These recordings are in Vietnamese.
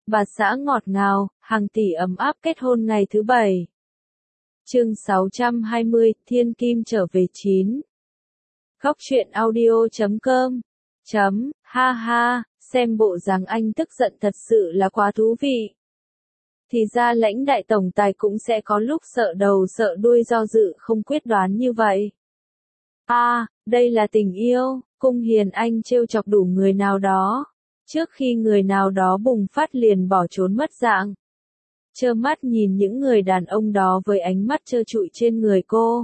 bà xã ngọt ngào, hàng tỷ ấm áp kết hôn ngày thứ 7. Chương 620, Thiên Kim trở về 9. Góc truyện audio.com. Ha ha, xem bộ dáng anh tức giận thật sự là quá thú vị. Thì ra Lãnh đại tổng tài cũng sẽ có lúc sợ đầu sợ đuôi do dự không quyết đoán như vậy. Đây là tình yêu, Cung Hiền Anh trêu chọc đủ người nào đó, trước khi người nào đó bùng phát liền bỏ trốn mất dạng. Trơ mắt nhìn những người đàn ông đó với ánh mắt trơ trụi trên người cô.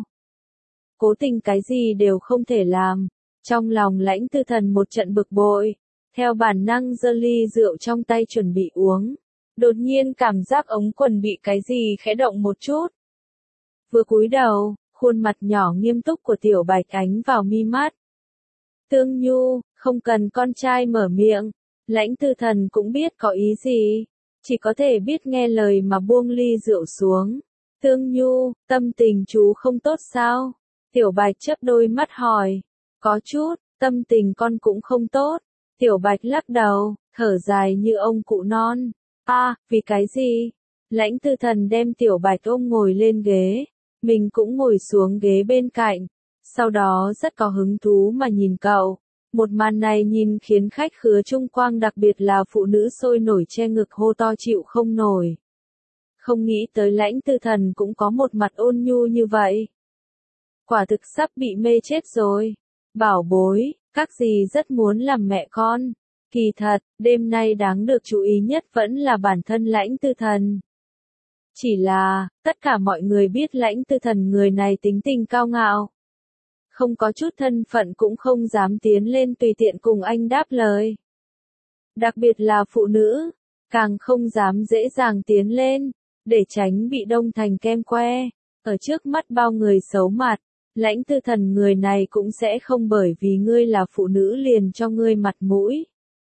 Cố tình cái gì đều không thể làm, trong lòng Lãnh Tư Thần một trận bực bội, theo bản năng giơ ly rượu trong tay chuẩn bị uống. Đột nhiên cảm giác ống quần bị cái gì khẽ động một chút. Vừa cúi đầu, khuôn mặt nhỏ nghiêm túc của Tiểu Bạch ánh vào mi mắt. Tương Nhu, không cần con trai mở miệng, Lãnh Tư Thần cũng biết có ý gì, chỉ có thể biết nghe lời mà buông ly rượu xuống. Tương Nhu, tâm tình chú không tốt sao? Tiểu Bạch chớp đôi mắt hỏi. Có chút, tâm tình con cũng không tốt. Tiểu Bạch lắc đầu, thở dài như ông cụ non. Vì cái gì? Lãnh Tư Thần đem Tiểu Bạch ôm ngồi lên ghế, mình cũng ngồi xuống ghế bên cạnh, sau đó rất có hứng thú mà nhìn cậu. Một màn này nhìn khiến khách khứa chung quanh đặc biệt là phụ nữ sôi nổi che ngực hô to chịu không nổi. Không nghĩ tới Lãnh Tư Thần cũng có một mặt ôn nhu như vậy. Quả thực sắp bị mê chết rồi. Bảo bối, các dì rất muốn làm mẹ con. Kỳ thật, đêm nay đáng được chú ý nhất vẫn là bản thân Lãnh Tư Thần. Chỉ là, tất cả mọi người biết Lãnh Tư Thần người này tính tình cao ngạo. Không có chút thân phận cũng không dám tiến lên tùy tiện cùng anh đáp lời. Đặc biệt là phụ nữ, càng không dám dễ dàng tiến lên, để tránh bị đông thành kem que, ở trước mắt bao người xấu mặt. Lãnh Tư Thần người này cũng sẽ không bởi vì ngươi là phụ nữ liền cho ngươi mặt mũi.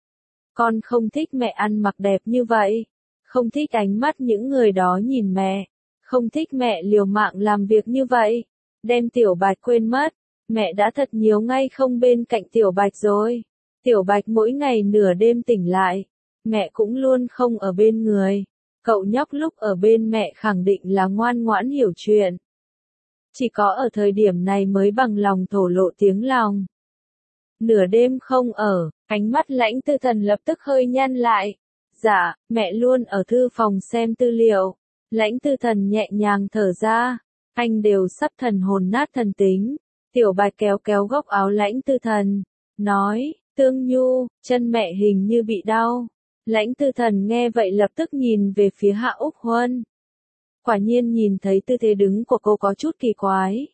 Con không thích mẹ ăn mặc đẹp như vậy, không thích ánh mắt những người đó nhìn mẹ, không thích mẹ liều mạng làm việc như vậy, đem Tiểu Bạch quên mất, mẹ đã thật nhiều ngày không bên cạnh Tiểu Bạch rồi. Tiểu Bạch mỗi ngày nửa đêm tỉnh lại, mẹ cũng luôn không ở bên người, cậu nhóc lúc ở bên mẹ khẳng định là ngoan ngoãn hiểu chuyện. Chỉ có ở thời điểm này mới bằng lòng thổ lộ tiếng lòng. Nửa đêm không ở, ánh mắt Lãnh Tư Thần lập tức hơi nhăn lại. Dạ, mẹ luôn ở thư phòng xem tư liệu. Lãnh Tư Thần nhẹ nhàng thở ra, anh đều sắp thần hồn nát thần tính. Tiểu Bạch kéo kéo góc áo Lãnh Tư Thần, nói, Tương Nhu, chân mẹ hình như bị đau. Lãnh Tư Thần nghe vậy lập tức nhìn về phía Hạ Úc Huân. Quả nhiên nhìn thấy tư thế đứng của cô có chút kỳ quái.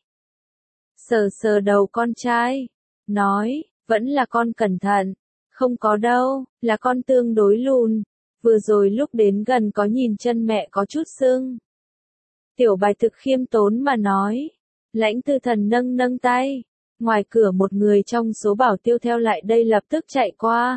Sờ sờ đầu con trai, nói, vẫn là con cẩn thận, không có đâu, là con tương đối lùn, vừa rồi lúc đến gần có nhìn chân mẹ có chút sưng. Tiểu Bạch thực khiêm tốn mà nói. Lãnh Tư Thần nâng nâng tay, ngoài cửa một người trong số bảo tiêu theo lại đây lập tức chạy qua.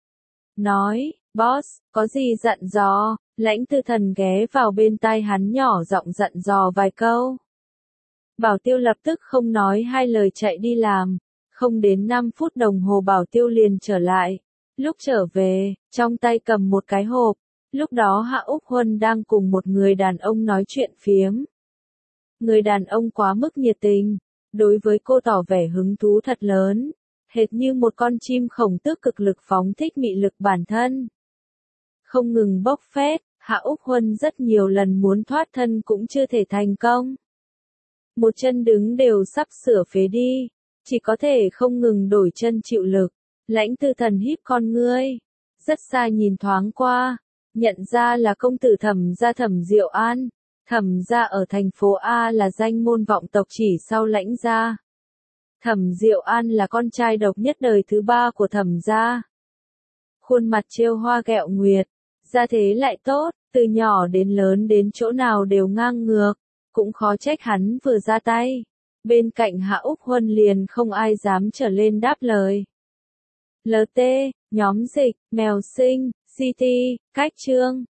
Nói, boss, có gì dặn dò? Lãnh Tư Thần ghé vào bên tai hắn nhỏ giọng dặn dò vài câu. Bảo tiêu lập tức không nói hai lời chạy đi làm, không đến 5 phút đồng hồ bảo tiêu liền trở lại. Lúc trở về, trong tay cầm một cái hộp, lúc đó Hạ Úc Huân đang cùng một người đàn ông nói chuyện phiếm. Người đàn ông quá mức nhiệt tình, đối với cô tỏ vẻ hứng thú thật lớn, hệt như một con chim khổng tước cực lực phóng thích mị lực bản thân. Không ngừng bốc phét, Hạ Úc Huân rất nhiều lần muốn thoát thân cũng chưa thể thành công. Một chân đứng đều sắp sửa phế đi, chỉ có thể không ngừng đổi chân chịu lực. Lãnh Tư Thần híp con ngươi, rất xa nhìn thoáng qua, nhận ra là công tử Thẩm gia Thẩm Diệu An. Thẩm gia ở thành phố A là danh môn vọng tộc chỉ sau Lãnh gia. Thẩm Diệu An là con trai độc nhất đời thứ 3 của Thẩm gia. Khuôn mặt trêu hoa ghẹo nguyệt, gia thế lại tốt, từ nhỏ đến lớn đến chỗ nào đều ngang ngược, cũng khó trách hắn vừa ra tay. Bên cạnh Hạ Úc Huân liền không ai dám trở lên đáp lời. LT, nhóm dịch, mèo sinh, CT, cách chương.